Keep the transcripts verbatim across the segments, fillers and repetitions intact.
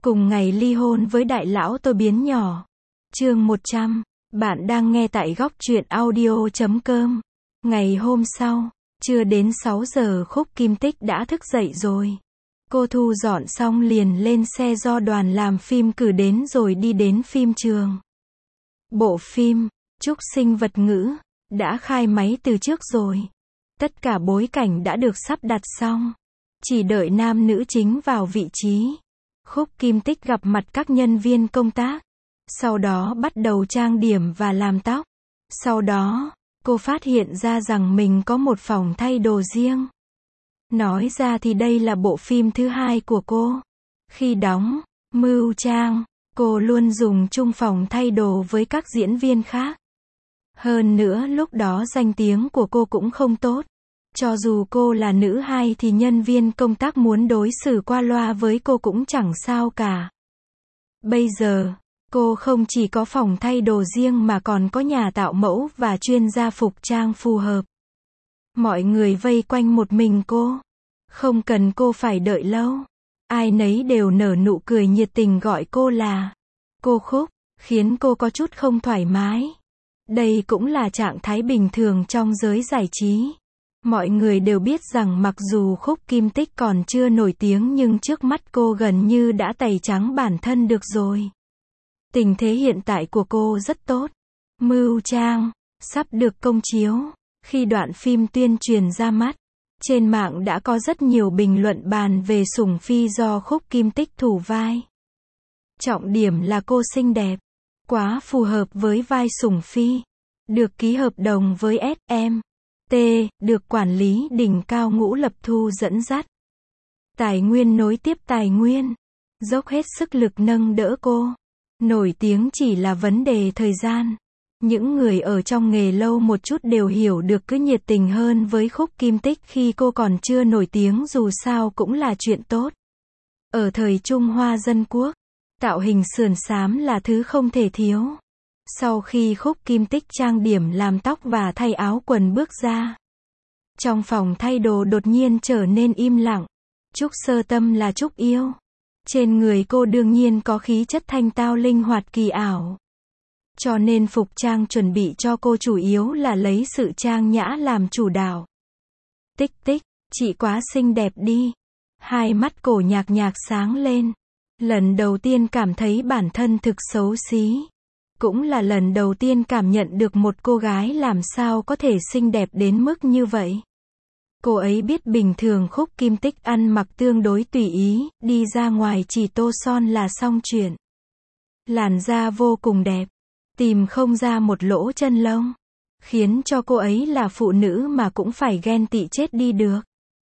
Cùng ngày ly hôn với đại lão tôi biến nhỏ. Chương một trăm. Bạn đang nghe tại góc truyện audio chấm com. Ngày hôm sau, chưa đến sáu giờ Khúc Kim Tích đã thức dậy rồi. Cô thu dọn xong liền lên xe do đoàn làm phim cử đến rồi đi đến phim trường. Bộ phim Trúc Sinh Vật Ngữ đã khai máy từ trước rồi. Tất cả bối cảnh đã được sắp đặt xong. Chỉ đợi nam nữ chính vào vị trí. Khúc Kim Tích gặp mặt các nhân viên công tác. Sau đó bắt đầu trang điểm và làm tóc. Sau đó, cô phát hiện ra rằng mình có một phòng thay đồ riêng. Nói ra thì đây là bộ phim thứ hai của cô. Khi đóng Mưu Trang, cô luôn dùng chung phòng thay đồ với các diễn viên khác. Hơn nữa lúc đó danh tiếng của cô cũng không tốt. Cho dù cô là nữ hai thì nhân viên công tác muốn đối xử qua loa với cô cũng chẳng sao cả. Bây giờ, cô không chỉ có phòng thay đồ riêng mà còn có nhà tạo mẫu và chuyên gia phục trang phù hợp. Mọi người vây quanh một mình cô. Không cần cô phải đợi lâu. Ai nấy đều nở nụ cười nhiệt tình gọi cô là cô Khúc, khiến cô có chút không thoải mái. Đây cũng là trạng thái bình thường trong giới giải trí. Mọi người đều biết rằng mặc dù Khúc Kim Tích còn chưa nổi tiếng nhưng trước mắt cô gần như đã tẩy trắng bản thân được rồi. Tình thế hiện tại của cô rất tốt. Mưu Trang sắp được công chiếu. Khi đoạn phim tuyên truyền ra mắt, trên mạng đã có rất nhiều bình luận bàn về Sủng Phi do Khúc Kim Tích thủ vai. Trọng điểm là cô xinh đẹp, quá phù hợp với vai Sủng Phi. Được ký hợp đồng với ét em tê, được quản lý đỉnh cao Ngũ Lập Thu dẫn dắt. Tài nguyên nối tiếp tài nguyên, dốc hết sức lực nâng đỡ cô. Nổi tiếng chỉ là vấn đề thời gian. Những người ở trong nghề lâu một chút đều hiểu được cứ nhiệt tình hơn với Khúc Kim Tích khi cô còn chưa nổi tiếng dù sao cũng là chuyện tốt. Ở thời Trung Hoa dân quốc, tạo hình sườn xám là thứ không thể thiếu. Sau khi Khúc Kim Tích trang điểm làm tóc và thay áo quần bước ra, trong phòng thay đồ đột nhiên trở nên im lặng. Trúc Sơ Tâm là Trúc yêu. Trên người cô đương nhiên có khí chất thanh tao linh hoạt kỳ ảo. Cho nên phục trang chuẩn bị cho cô chủ yếu là lấy sự trang nhã làm chủ đạo. Tích tích, chị quá xinh đẹp đi. Hai mắt cổ nhạc nhạc sáng lên. Lần đầu tiên cảm thấy bản thân thực xấu xí. Cũng là lần đầu tiên cảm nhận được một cô gái làm sao có thể xinh đẹp đến mức như vậy. Cô ấy biết bình thường Khúc Kim Tích ăn mặc tương đối tùy ý, đi ra ngoài chỉ tô son là xong chuyện. Làn da vô cùng đẹp, tìm không ra một lỗ chân lông, khiến cho cô ấy là phụ nữ mà cũng phải ghen tị chết đi được.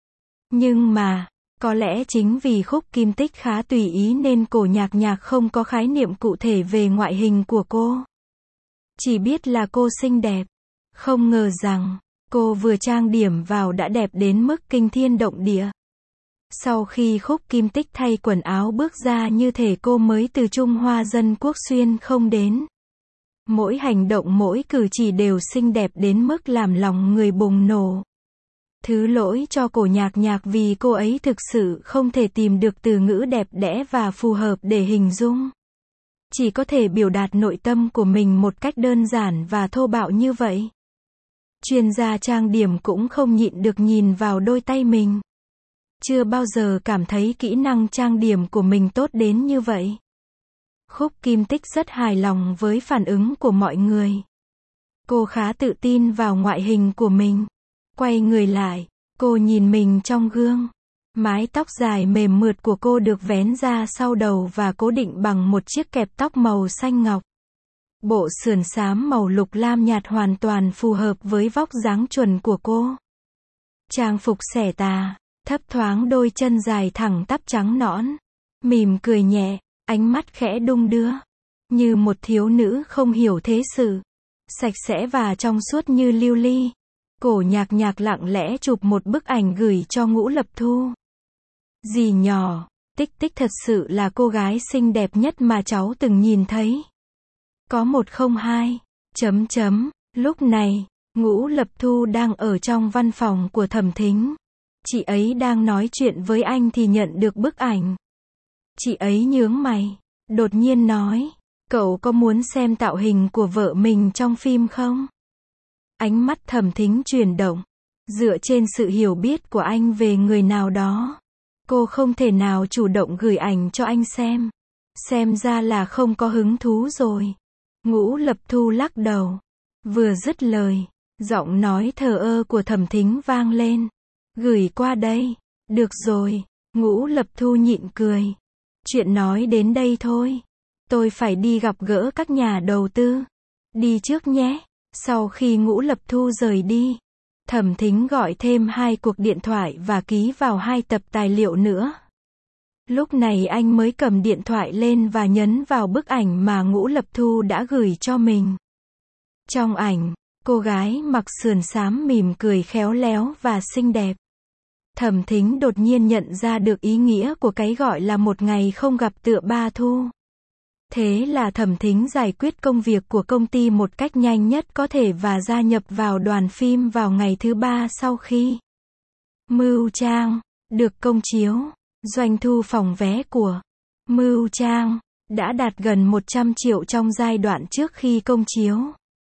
Nhưng mà, có lẽ chính vì Khúc Kim Tích khá tùy ý nên cổ nhạc nhạc không có khái niệm cụ thể về ngoại hình của cô. Chỉ biết là cô xinh đẹp. Không ngờ rằng, cô vừa trang điểm vào đã đẹp đến mức kinh thiên động địa. Sau khi Khúc Kim Tích thay quần áo bước ra như thể cô mới từ Trung Hoa dân quốc xuyên không đến. Mỗi hành động mỗi cử chỉ đều xinh đẹp đến mức làm lòng người bùng nổ. Thứ lỗi cho cổ nhạc nhạc vì cô ấy thực sự không thể tìm được từ ngữ đẹp đẽ và phù hợp để hình dung. Chỉ có thể biểu đạt nội tâm của mình một cách đơn giản và thô bạo như vậy. Chuyên gia trang điểm cũng không nhịn được nhìn vào đôi tay mình. Chưa bao giờ cảm thấy kỹ năng trang điểm của mình tốt đến như vậy. Khúc Kim Tích rất hài lòng với phản ứng của mọi người. Cô khá tự tin vào ngoại hình của mình. Quay người lại, cô nhìn mình trong gương. Mái tóc dài mềm mượt của cô được vén ra sau đầu và cố định bằng một chiếc kẹp tóc màu xanh ngọc. Bộ sườn xám màu lục lam nhạt hoàn toàn phù hợp với vóc dáng chuẩn của cô. Trang phục xẻ tà, thấp thoáng đôi chân dài thẳng tắp trắng nõn. Mỉm cười nhẹ, ánh mắt khẽ đung đưa. Như một thiếu nữ không hiểu thế sự. Sạch sẽ và trong suốt như lưu ly. Cổ nhạc nhạc lặng lẽ chụp một bức ảnh gửi cho Ngũ Lập Thu. Dì nhỏ, Tích Tích thật sự là cô gái xinh đẹp nhất mà cháu từng nhìn thấy. Có một không hai, chấm chấm, lúc này, Ngũ Lập Thu đang ở trong văn phòng của Thẩm Thính. Chị ấy đang nói chuyện với anh thì nhận được bức ảnh. Chị ấy nhướng mày, đột nhiên nói, cậu có muốn xem tạo hình của vợ mình trong phim không? Ánh mắt Thẩm Thính chuyển động. Dựa trên sự hiểu biết của anh về người nào đó, cô không thể nào chủ động gửi ảnh cho anh xem. Xem ra là không có hứng thú rồi. Ngũ Lập Thu lắc đầu. Vừa dứt lời, giọng nói thờ ơ của Thẩm Thính vang lên. Gửi qua đây. Được rồi. Ngũ Lập Thu nhịn cười. Chuyện nói đến đây thôi. Tôi phải đi gặp gỡ các nhà đầu tư. Đi trước nhé. Sau khi Ngũ Lập Thu rời đi, Thẩm Thính gọi thêm hai cuộc điện thoại và ký vào hai tập tài liệu nữa. Lúc này anh mới cầm điện thoại lên và nhấn vào bức ảnh mà Ngũ Lập Thu đã gửi cho mình. Trong ảnh, cô gái mặc sườn xám mỉm cười khéo léo và xinh đẹp. Thẩm Thính đột nhiên nhận ra được ý nghĩa của cái gọi là một ngày không gặp tựa ba thu. Thế là Thẩm Thính giải quyết công việc của công ty một cách nhanh nhất có thể và gia nhập vào đoàn phim vào ngày thứ ba sau khi Mưu Trang được công chiếu. Doanh thu phòng vé của Mưu Trang đã đạt gần một trăm triệu trong giai đoạn trước khi công chiếu,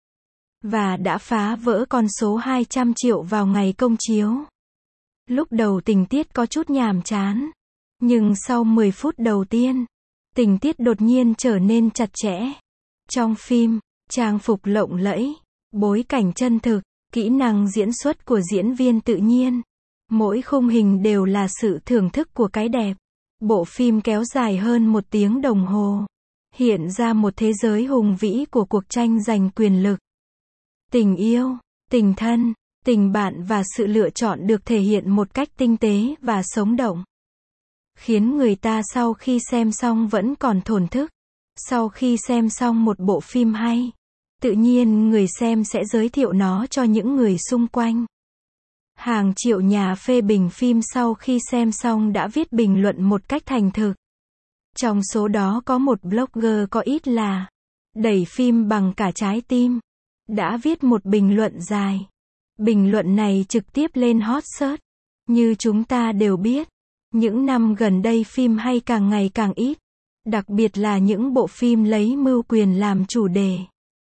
và đã phá vỡ con số hai trăm triệu vào ngày công chiếu. Lúc đầu tình tiết có chút nhàm chán, nhưng sau mười phút đầu tiên, tình tiết đột nhiên trở nên chặt chẽ. Trong phim, trang phục lộng lẫy, bối cảnh chân thực, kỹ năng diễn xuất của diễn viên tự nhiên. Mỗi khung hình đều là sự thưởng thức của cái đẹp. Bộ phim kéo dài hơn một tiếng đồng hồ, hiện ra một thế giới hùng vĩ của cuộc tranh giành quyền lực. Tình yêu, tình thân, tình bạn và sự lựa chọn được thể hiện một cách tinh tế và sống động, khiến người ta sau khi xem xong vẫn còn thổn thức. Sau khi xem xong một bộ phim hay, tự nhiên người xem sẽ giới thiệu nó cho những người xung quanh. Hàng triệu nhà phê bình phim sau khi xem xong đã viết bình luận một cách thành thực. Trong số đó có một blogger có ít là đẩy phim bằng cả trái tim, đã viết một bình luận dài. Bình luận này trực tiếp lên hot search. Như chúng ta đều biết, những năm gần đây phim hay càng ngày càng ít, đặc biệt là những bộ phim lấy mưu quyền làm chủ đề.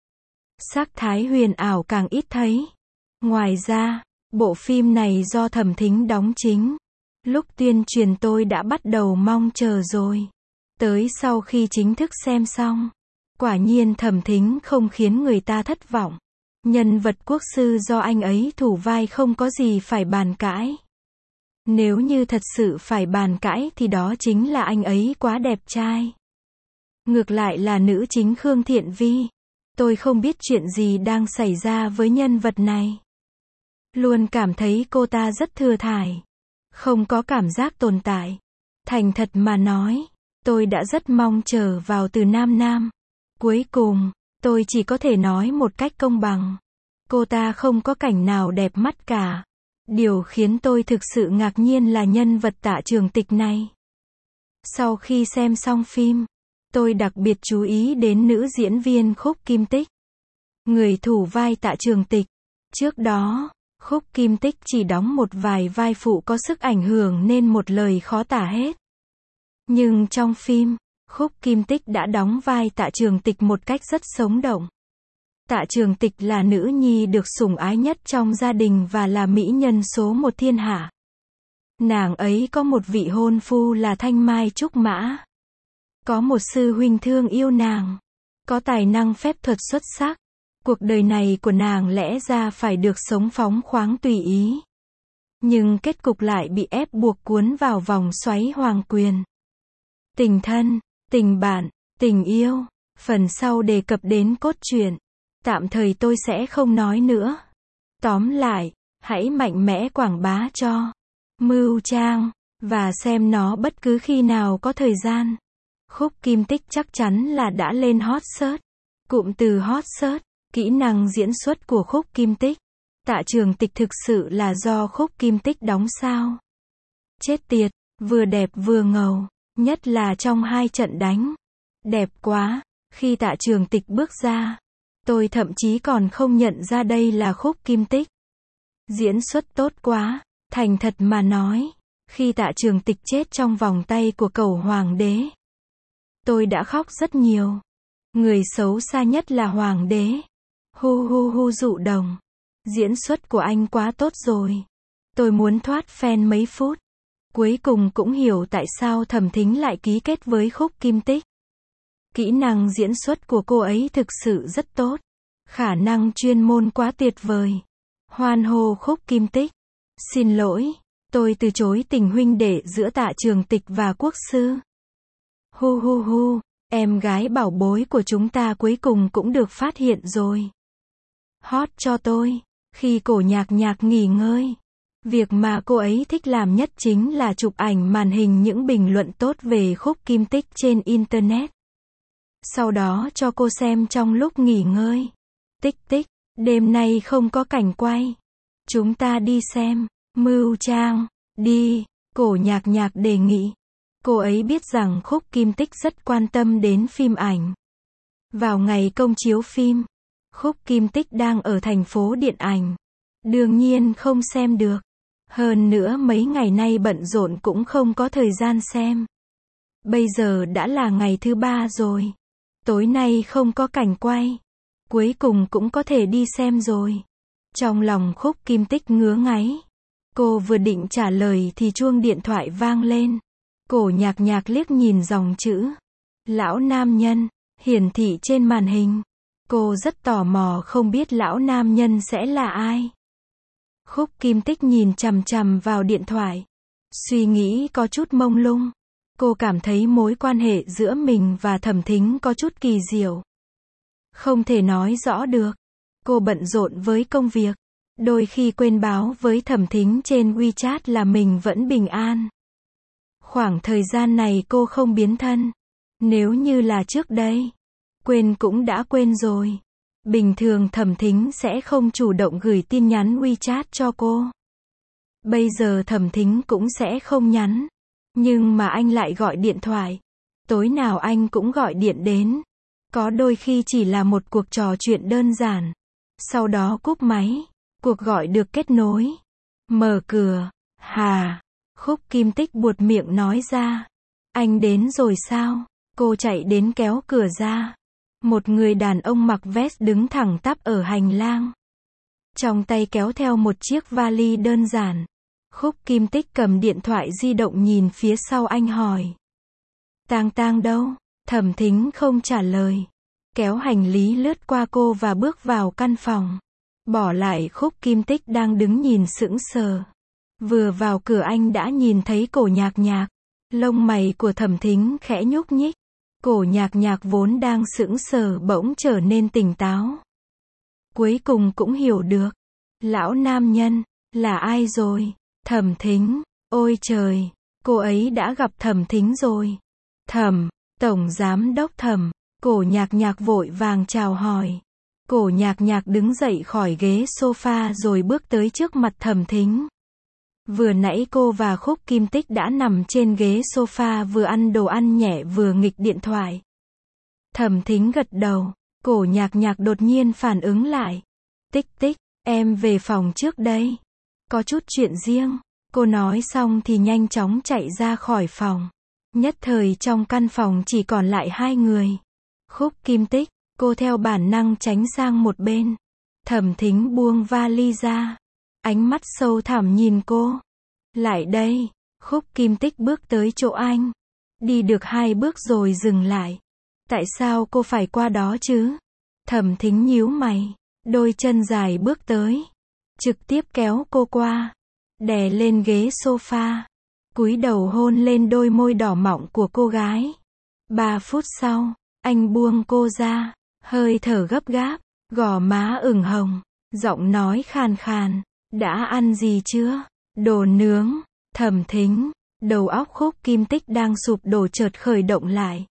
Sắc thái huyền ảo càng ít thấy. Ngoài ra, bộ phim này do Thẩm Thính đóng chính. Lúc tuyên truyền tôi đã bắt đầu mong chờ rồi. Tới sau khi chính thức xem xong, quả nhiên Thẩm Thính không khiến người ta thất vọng. Nhân vật quốc sư do anh ấy thủ vai không có gì phải bàn cãi. Nếu như thật sự phải bàn cãi thì đó chính là anh ấy quá đẹp trai. Ngược lại là nữ chính Khương Thiện Vi. Tôi không biết chuyện gì đang xảy ra với nhân vật này. Luôn cảm thấy cô ta rất thừa thải. Không có cảm giác tồn tại. Thành thật mà nói, tôi đã rất mong chờ vào Từ Nam Nam. Cuối cùng, tôi chỉ có thể nói một cách công bằng. Cô ta không có cảnh nào đẹp mắt cả. Điều khiến tôi thực sự ngạc nhiên là nhân vật Tạ Trường Tịch này. Sau khi xem xong phim, tôi đặc biệt chú ý đến nữ diễn viên Khúc Kim Tích, người thủ vai Tạ Trường Tịch. Trước đó, Khúc Kim Tích chỉ đóng một vài vai phụ có sức ảnh hưởng nên một lời khó tả hết. Nhưng trong phim, Khúc Kim Tích đã đóng vai Tạ Trường Tịch một cách rất sống động. Tạ Trường Tịch là nữ nhi được sủng ái nhất trong gia đình và là mỹ nhân số một thiên hạ. Nàng ấy có một vị hôn phu là Thanh Mai Trúc Mã. Có một sư huynh thương yêu nàng. Có tài năng phép thuật xuất sắc. Cuộc đời này của nàng lẽ ra phải được sống phóng khoáng tùy ý. Nhưng kết cục lại bị ép buộc cuốn vào vòng xoáy hoàng quyền. Tình thân, tình bạn, tình yêu. Phần sau đề cập đến cốt truyện. Tạm thời tôi sẽ không nói nữa. Tóm lại, hãy mạnh mẽ quảng bá cho Mưu Trang, và xem nó bất cứ khi nào có thời gian. Khúc Kim Tích chắc chắn là đã lên hot search. Cụm từ hot search, kỹ năng diễn xuất của Khúc Kim Tích. Tạ Trường Tịch thực sự là do Khúc Kim Tích đóng sao? Chết tiệt, vừa đẹp vừa ngầu, nhất là trong hai trận đánh. Đẹp quá, khi Tạ Trường Tịch bước ra, tôi thậm chí còn không nhận ra đây là Khúc Kim Tích. Diễn xuất tốt quá, thành thật mà nói, Khi Tạ Trường Tịch chết trong vòng tay của cẩu hoàng đế, tôi đã khóc rất nhiều. Người xấu xa nhất là hoàng đế. Hu hu hu Dụ Đồng. Diễn xuất của anh quá tốt rồi. Tôi muốn thoát fan mấy phút. Cuối cùng cũng hiểu tại sao Thẩm Thính lại ký kết với Khúc Kim Tích. Kỹ năng diễn xuất của cô ấy thực sự rất tốt. Khả năng chuyên môn quá tuyệt vời. Hoan hô Khúc Kim Tích. Xin lỗi, tôi từ chối tình huynh đệ giữa Tạ Trường Tịch và Quốc sư. Hu hu hu, em gái bảo bối của chúng ta cuối cùng cũng được phát hiện rồi. Hot cho tôi. Khi Cổ Nhạc Nhạc nghỉ ngơi, việc mà cô ấy thích làm nhất chính là chụp ảnh màn hình những bình luận tốt về Khúc Kim Tích trên Internet. Sau đó cho cô xem trong lúc nghỉ ngơi. Tích tích, đêm nay không có cảnh quay. Chúng ta đi xem. Mưu Trang, đi, Cổ Nhạc Nhạc đề nghị. Cô ấy biết rằng Khúc Kim Tích rất quan tâm đến phim ảnh. Vào ngày công chiếu phim, Khúc Kim Tích đang ở thành phố điện ảnh. Đương nhiên không xem được. Hơn nữa mấy ngày nay bận rộn cũng không có thời gian xem. Bây giờ đã là ngày thứ ba rồi. Tối nay không có cảnh quay. Cuối cùng cũng có thể đi xem rồi. Trong lòng Khúc Kim Tích ngứa ngáy. Cô vừa định trả lời thì chuông điện thoại vang lên. Cổ Nhạc Nhạc liếc nhìn dòng chữ lão nam nhân hiển thị trên màn hình. Cô rất tò mò không biết lão nam nhân sẽ là ai. Khúc Kim Tích nhìn chằm chằm vào điện thoại. Suy nghĩ có chút mông lung. Cô cảm thấy mối quan hệ giữa mình và Thẩm Thính có chút kỳ diệu. Không thể nói rõ được. Cô bận rộn với công việc. Đôi khi quên báo với Thẩm Thính trên WeChat là mình vẫn bình an. Khoảng thời gian này cô không biến thân. Nếu như là trước đây, quên cũng đã quên rồi. Bình thường Thẩm Thính sẽ không chủ động gửi tin nhắn WeChat cho cô. Bây giờ Thẩm Thính cũng sẽ không nhắn. Nhưng mà anh lại gọi điện thoại. Tối nào anh cũng gọi điện đến. Có đôi khi chỉ là một cuộc trò chuyện đơn giản. Sau đó cúp máy. Cuộc gọi được kết nối. Mở cửa. Hà. Khúc Kim Tích buột miệng nói ra. Anh đến rồi sao? Cô chạy đến kéo cửa ra. Một người đàn ông mặc vest đứng thẳng tắp ở hành lang. Trong tay kéo theo một chiếc vali đơn giản. Khúc Kim Tích cầm điện thoại di động nhìn phía sau anh hỏi. Tang Tang đâu? Thẩm Thính không trả lời. Kéo hành lý lướt qua cô và bước vào căn phòng. Bỏ lại Khúc Kim Tích đang đứng nhìn sững sờ. Vừa vào cửa anh đã nhìn thấy Cổ Nhạc Nhạc. Lông mày của Thẩm Thính khẽ nhúc nhích. Cổ Nhạc Nhạc vốn đang sững sờ bỗng trở nên tỉnh táo. Cuối cùng cũng hiểu được. Lão nam nhân, là ai rồi? Thẩm Thính. Ôi trời, cô ấy đã gặp Thẩm Thính rồi. Thẩm, Tổng Giám Đốc Thẩm. Cổ Nhạc Nhạc vội vàng chào hỏi. Cổ Nhạc Nhạc đứng dậy khỏi ghế sofa rồi bước tới trước mặt Thẩm Thính. Vừa nãy cô và Khúc Kim Tích đã nằm trên ghế sofa vừa ăn đồ ăn nhẹ vừa nghịch điện thoại. Thẩm Thính gật đầu. Cổ Nhạc Nhạc đột nhiên phản ứng lại. Tích tích, em về phòng trước đây. Có chút chuyện riêng. Cô nói xong thì nhanh chóng chạy ra khỏi phòng. Nhất thời trong căn phòng chỉ còn lại hai người. Khúc Kim Tích, cô theo bản năng tránh sang một bên. Thẩm Thính buông vali ra. Ánh mắt sâu thẳm nhìn cô. Lại đây. Khúc Kim Tích bước tới chỗ anh. Đi được hai bước rồi dừng lại. Tại sao cô phải qua đó chứ? Thẩm Thính nhíu mày. Đôi chân dài bước tới. Trực tiếp kéo cô qua. Đè lên ghế sofa. Cúi đầu hôn lên đôi môi đỏ mọng của cô gái. Ba phút sau, anh buông cô ra. Hơi thở gấp gáp. Gò má ửng hồng. Giọng nói khàn khàn. Đã ăn gì chưa? Đồ nướng. Thẩm Thính. Đầu óc Khúc Kim Tích đang sụp đổ chợt khởi động lại.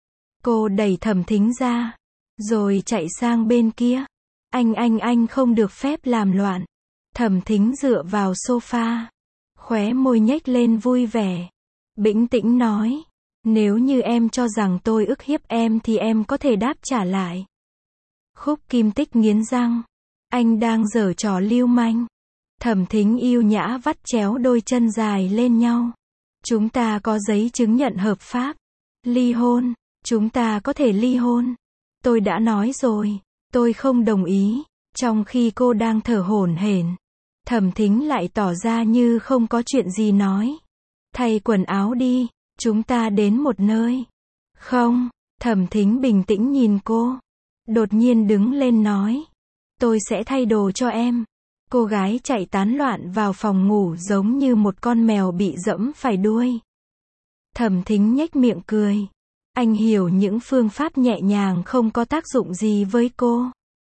Cô đẩy Thẩm Thính ra. Rồi chạy sang bên kia. Anh anh anh không được phép làm loạn. Thẩm Thính dựa vào sofa. Khóe môi nhếch lên vui vẻ. Bĩnh tĩnh nói. Nếu như em cho rằng tôi ức hiếp em thì em có thể đáp trả lại. Khúc Kim Tích nghiến răng. Anh đang giở trò lưu manh. Thẩm Thính yêu nhã vắt chéo đôi chân dài lên nhau. Chúng ta có giấy chứng nhận hợp pháp. Ly hôn. Chúng ta có thể ly hôn. Tôi đã nói rồi. Tôi không đồng ý. Trong khi cô đang thở hổn hển, Thẩm Thính lại tỏ ra như không có chuyện gì nói. Thay quần áo đi. Chúng ta đến một nơi. Không. Thẩm Thính bình tĩnh nhìn cô. Đột nhiên đứng lên nói. Tôi sẽ thay đồ cho em. Cô gái chạy tán loạn vào phòng ngủ giống như một con mèo bị dẫm phải đuôi. Thẩm Thính nhếch miệng cười. Anh hiểu những phương pháp nhẹ nhàng không có tác dụng gì với cô.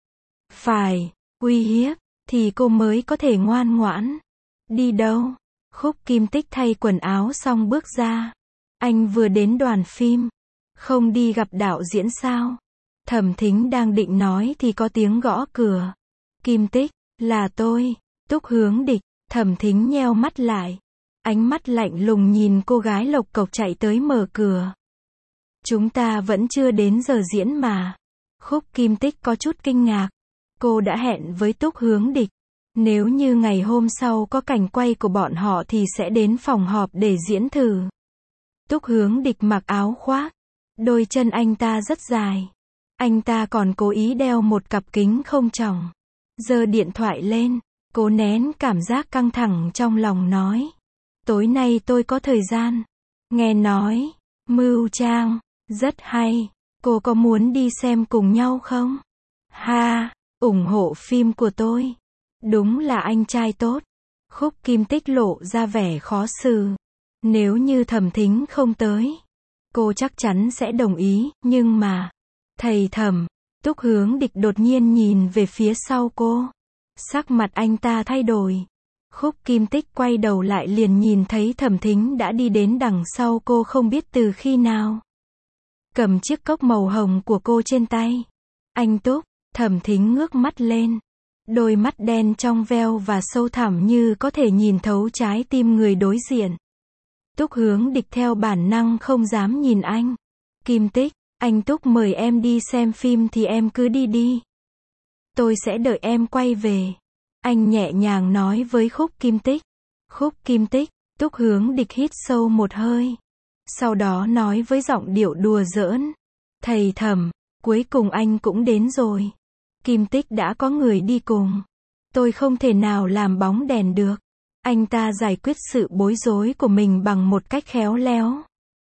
Phải, uy hiếp, thì cô mới có thể ngoan ngoãn. Đi đâu? Khúc Kim Tích thay quần áo xong bước ra. Anh vừa đến đoàn phim. Không đi gặp đạo diễn sao? Thẩm Thính đang định nói thì có tiếng gõ cửa. Kim Tích, là tôi. Túc Hướng Địch. Thẩm Thính nheo mắt lại. Ánh mắt lạnh lùng nhìn cô gái lộc cộc chạy tới mở cửa. Chúng ta vẫn chưa đến giờ diễn mà. Khúc Kim Tích có chút kinh ngạc. Cô đã hẹn với Túc Hướng Địch. Nếu như ngày hôm sau có cảnh quay của bọn họ thì sẽ đến phòng họp để diễn thử. Túc Hướng Địch mặc áo khoác. Đôi chân anh ta rất dài. Anh ta còn cố ý đeo một cặp kính không tròng. Giơ điện thoại lên. Cố nén cảm giác căng thẳng trong lòng nói. Tối nay tôi có thời gian. Nghe nói. Mưu Trang. Rất hay. Cô có muốn đi xem cùng nhau không? Ha. ủng hộ phim của tôi. Đúng là anh trai tốt. Khúc Kim Tích lộ ra vẻ khó xử. Nếu như Thẩm Thính không tới, cô chắc chắn sẽ đồng ý, nhưng mà... Thầy Thẩm, Túc Hướng Địch đột nhiên nhìn về phía sau cô. Sắc mặt anh ta thay đổi. Khúc Kim Tích quay đầu lại liền nhìn thấy Thẩm Thính đã đi đến đằng sau cô không biết từ khi nào. Cầm chiếc cốc màu hồng của cô trên tay. Anh Túc, Thẩm Thính ngước mắt lên. Đôi mắt đen trong veo và sâu thẳm như có thể nhìn thấu trái tim người đối diện. Túc Hướng Địch theo bản năng không dám nhìn anh. Kim Tích, anh Túc mời em đi xem phim thì em cứ đi đi. Tôi sẽ đợi em quay về. Anh nhẹ nhàng nói với Khúc Kim Tích. Khúc Kim Tích, Túc Hướng Địch hít sâu một hơi. Sau đó nói với giọng điệu đùa giỡn. Thầy Thẩm, cuối cùng anh cũng đến rồi. Kim Tích đã có người đi cùng. Tôi không thể nào làm bóng đèn được. Anh ta giải quyết sự bối rối của mình bằng một cách khéo léo.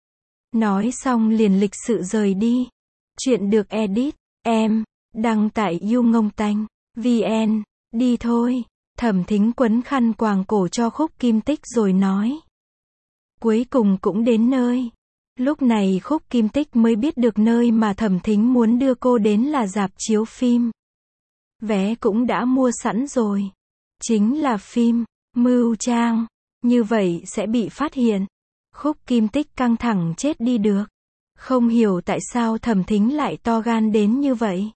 Nói xong liền lịch sự rời đi. Chuyện được edit, em, đăng tại YouNgongTanh, vn. Đi thôi. Thẩm Thính quấn khăn quàng cổ cho Khúc Kim Tích rồi nói. Cuối cùng cũng đến nơi. Lúc này Khúc Kim Tích mới biết được nơi mà Thẩm Thính muốn đưa cô đến là rạp chiếu phim. Vé cũng đã mua sẵn rồi. Chính là phim Mưu Trang. Như vậy sẽ bị phát hiện. Khúc Kim Tích căng thẳng chết đi được. Không hiểu tại sao Thẩm Thính lại to gan đến như vậy.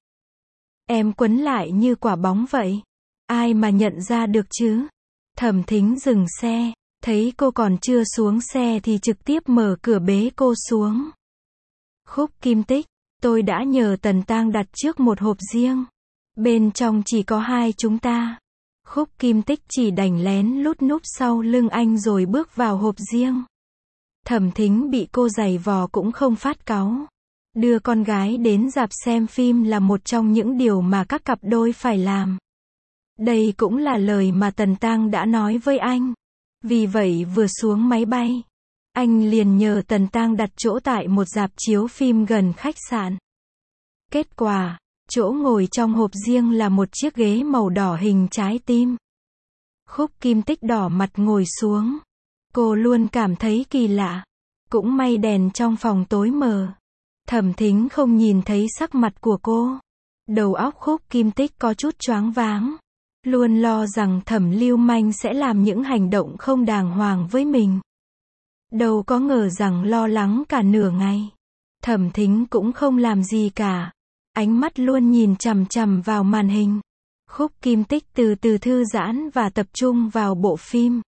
Em quấn lại như quả bóng vậy. Ai mà nhận ra được chứ? Thẩm Thính dừng xe. Thấy cô còn chưa xuống xe thì trực tiếp mở cửa bế cô xuống. Khúc Kim Tích, tôi đã nhờ Tần Tang đặt trước một hộp riêng. Bên trong chỉ có hai chúng ta. Khúc Kim Tích chỉ đành lén lút núp sau lưng anh rồi bước vào hộp riêng. Thẩm Thính bị cô giày vò cũng không phát cáu. Đưa con gái đến rạp xem phim là một trong những điều mà các cặp đôi phải làm. Đây cũng là lời mà Tần Tang đã nói với anh. Vì vậy vừa xuống máy bay, anh liền nhờ Tần Tang đặt chỗ tại một rạp chiếu phim gần khách sạn. Kết quả, chỗ ngồi trong hộp riêng là một chiếc ghế màu đỏ hình trái tim. Khúc Kim Tích đỏ mặt ngồi xuống. Cô luôn cảm thấy kỳ lạ. Cũng may đèn trong phòng tối mờ. Thẩm Thính không nhìn thấy sắc mặt của cô. Đầu óc Khúc Kim Tích có chút choáng váng. Luôn lo rằng Thẩm Lưu Manh sẽ làm những hành động không đàng hoàng với mình. Đâu có ngờ rằng lo lắng cả nửa ngày. Thẩm Thính cũng không làm gì cả. Ánh mắt luôn nhìn chằm chằm vào màn hình. Khúc Kim Tích từ từ thư giãn và tập trung vào bộ phim.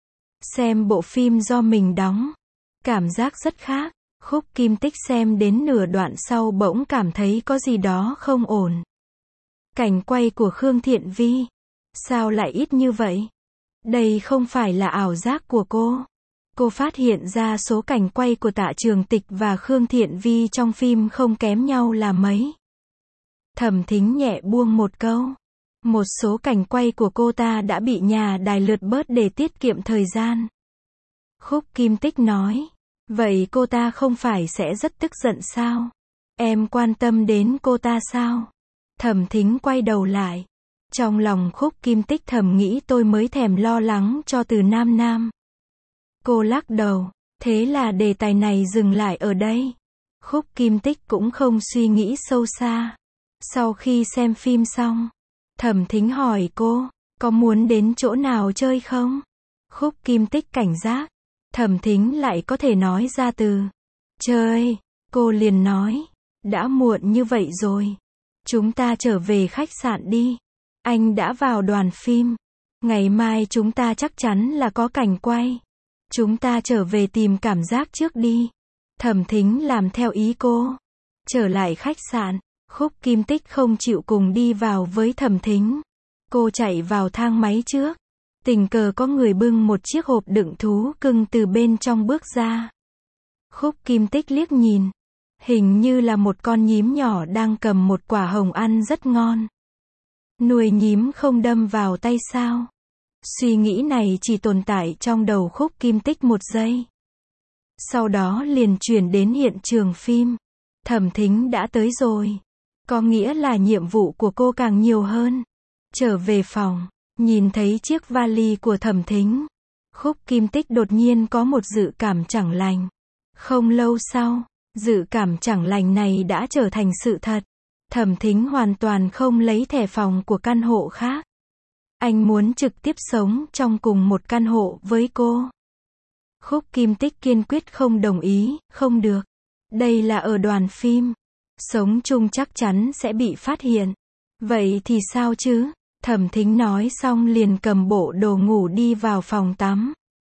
Xem bộ phim do mình đóng. Cảm giác rất khác. Khúc Kim Tích xem đến nửa đoạn sau bỗng cảm thấy có gì đó không ổn. Cảnh quay của Khương Thiện Vi. Sao lại ít như vậy? Đây không phải là ảo giác của cô. Cô phát hiện ra số cảnh quay của Tạ Trường Tịch và Khương Thiện Vi trong phim không kém nhau là mấy. Thẩm Thính nhẹ buông một câu. Một số cảnh quay của cô ta đã bị nhà đài lượt bớt để tiết kiệm thời gian. Khúc Kim Tích nói. Vậy cô ta không phải sẽ rất tức giận sao? Em quan tâm đến cô ta sao? Thẩm Thính quay đầu lại. Trong lòng Khúc Kim Tích thầm nghĩ tôi mới thèm lo lắng cho Từ Nam Nam. Cô lắc đầu. Thế là đề tài này dừng lại ở đây. Khúc Kim Tích cũng không suy nghĩ sâu xa. Sau khi xem phim xong, Thẩm Thính hỏi cô, có muốn đến chỗ nào chơi không? Khúc Kim Tích cảnh giác. Thẩm Thính lại có thể nói ra từ chơi. Cô liền nói, đã muộn như vậy rồi. Chúng ta trở về khách sạn đi. Anh đã vào đoàn phim. Ngày mai chúng ta chắc chắn là có cảnh quay. Chúng ta trở về tìm cảm giác trước đi. Thẩm Thính làm theo ý cô. Trở lại khách sạn, Khúc Kim Tích không chịu cùng đi vào với Thẩm Thính. Cô chạy vào thang máy trước. Tình cờ có người bưng một chiếc hộp đựng thú cưng từ bên trong bước ra. Khúc Kim Tích liếc nhìn. Hình như là một con nhím nhỏ đang cầm một quả hồng ăn rất ngon. Nuôi nhím không đâm vào tay sao? Suy nghĩ này chỉ tồn tại trong đầu Khúc Kim Tích một giây. Sau đó liền chuyển đến hiện trường phim. Thẩm Thính đã tới rồi. Có nghĩa là nhiệm vụ của cô càng nhiều hơn. Trở về phòng, nhìn thấy chiếc vali của Thẩm Thính. Khúc Kim Tích đột nhiên có một dự cảm chẳng lành. Không lâu sau, dự cảm chẳng lành này đã trở thành sự thật. Thẩm Thính hoàn toàn không lấy thẻ phòng của căn hộ khác. Anh muốn trực tiếp sống trong cùng một căn hộ với cô. Khúc Kim Tích kiên quyết không đồng ý, không được. Đây là ở đoàn phim. Sống chung chắc chắn sẽ bị phát hiện. Vậy thì sao chứ? Thẩm Thính nói xong liền cầm bộ đồ ngủ đi vào phòng tắm.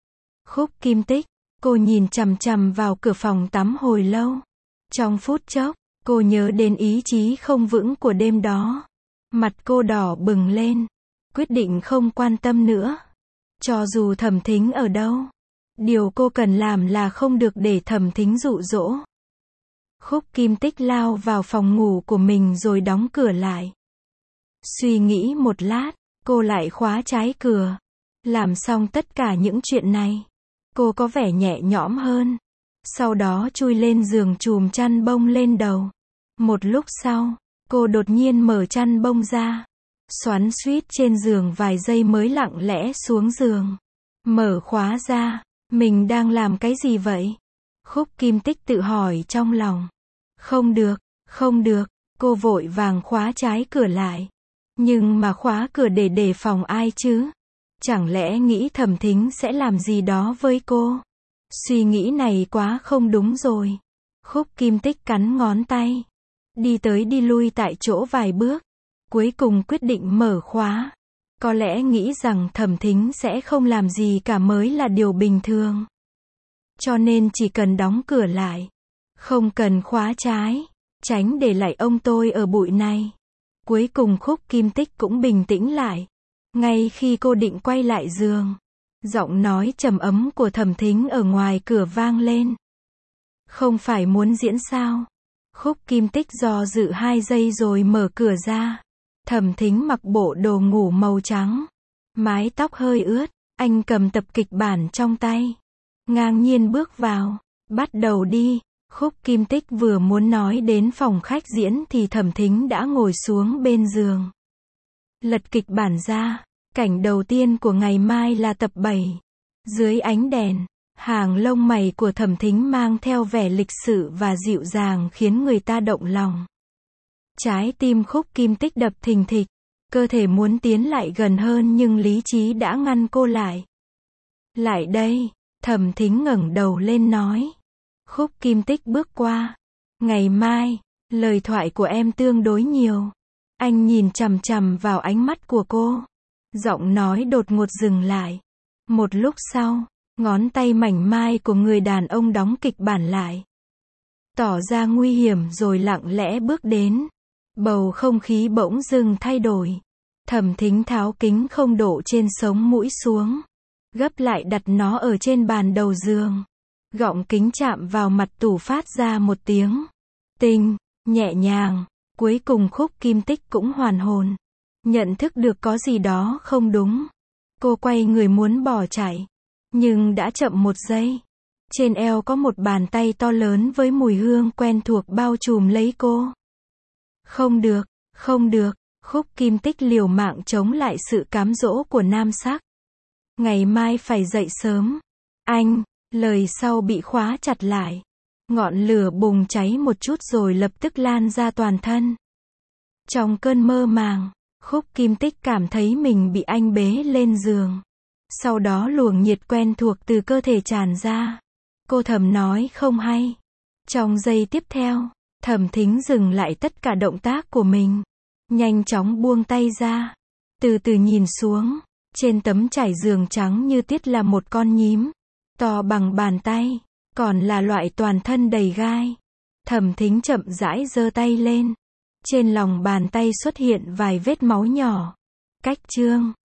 Khúc Kim Tích, cô nhìn chằm chằm vào cửa phòng tắm hồi lâu. Trong phút chốc, cô nhớ đến ý chí không vững của đêm đó. Mặt cô đỏ bừng lên. Quyết định không quan tâm nữa. Cho dù Thẩm Thính ở đâu. Điều cô cần làm là không được để Thẩm Thính dụ dỗ. Khúc Kim Tích lao vào phòng ngủ của mình rồi đóng cửa lại. Suy nghĩ một lát, cô lại khóa trái cửa. Làm xong tất cả những chuyện này, cô có vẻ nhẹ nhõm hơn. Sau đó chui lên giường chùm chăn bông lên đầu. Một lúc sau, cô đột nhiên mở chăn bông ra. Xoắn xuýt trên giường vài giây mới lặng lẽ xuống giường. Mở khóa ra, mình đang làm cái gì vậy? Khúc Kim Tích tự hỏi trong lòng. Không được, không được, cô vội vàng khóa trái cửa lại. Nhưng mà khóa cửa để đề phòng ai chứ? Chẳng lẽ nghĩ Thẩm Thính sẽ làm gì đó với cô? Suy nghĩ này quá không đúng rồi. Khúc Kim Tích cắn ngón tay. Đi tới đi lui tại chỗ vài bước. Cuối cùng quyết định mở khóa. Có lẽ nghĩ rằng Thẩm Thính sẽ không làm gì cả mới là điều bình thường. Cho nên chỉ cần đóng cửa lại. Không cần khóa trái. Tránh để lại ông tôi ở bụi này. Cuối cùng Khúc Kim Tích cũng bình tĩnh lại. Ngay khi cô định quay lại giường, giọng nói trầm ấm của Thẩm Thính ở ngoài cửa vang lên. Không phải muốn diễn sao? Khúc Kim Tích do dự hai giây rồi mở cửa ra. Thẩm Thính mặc bộ đồ ngủ màu trắng. Mái tóc hơi ướt, anh cầm tập kịch bản trong tay. Ngang nhiên bước vào. Bắt đầu đi. Khúc Kim Tích vừa muốn nói đến phòng khách diễn thì Thẩm Thính đã ngồi xuống bên giường. Lật kịch bản ra. Cảnh đầu tiên của ngày mai là tập bảy. Dưới ánh đèn, hàng lông mày của Thẩm Thính mang theo vẻ lịch sự và dịu dàng khiến người ta động lòng. Trái tim Khúc Kim Tích đập thình thịch. Cơ thể muốn tiến lại gần hơn nhưng lý trí đã ngăn cô lại. Lại đây, Thẩm Thính ngẩng đầu lên nói. Khúc Kim Tích bước qua. Ngày mai, lời thoại của em tương đối nhiều. Anh nhìn chằm chằm vào ánh mắt của cô. Giọng nói đột ngột dừng lại. Một lúc sau, ngón tay mảnh mai của người đàn ông đóng kịch bản lại. Tỏ ra nguy hiểm rồi lặng lẽ bước đến. Bầu không khí bỗng dưng thay đổi. Thẩm Thính tháo kính không độ trên sống mũi xuống, gấp lại đặt nó ở trên bàn đầu giường. Gọng kính chạm vào mặt tủ phát ra một tiếng tinh, nhẹ nhàng. Cuối cùng Khúc Kim Tích cũng hoàn hồn, nhận thức được có gì đó không đúng. Cô quay người muốn bỏ chạy, nhưng đã chậm một giây. Trên eo có một bàn tay to lớn với mùi hương quen thuộc bao trùm lấy cô. Không được, không được, Khúc Kim Tích liều mạng chống lại sự cám dỗ của nam sắc. Ngày mai phải dậy sớm. Anh, lời sau bị khóa chặt lại. Ngọn lửa bùng cháy một chút rồi lập tức lan ra toàn thân. Trong cơn mơ màng, Khúc Kim Tích cảm thấy mình bị anh bế lên giường. Sau đó luồng nhiệt quen thuộc từ cơ thể tràn ra. Cô thầm nói không hay. Trong giây tiếp theo, Thẩm Thính dừng lại tất cả động tác của mình. Nhanh chóng buông tay ra. Từ từ nhìn xuống. Trên tấm trải giường trắng như tiết là một con nhím. To bằng bàn tay. Còn là loại toàn thân đầy gai. Thẩm Thính chậm rãi giơ tay lên. Trên lòng bàn tay xuất hiện vài vết máu nhỏ. Cách chương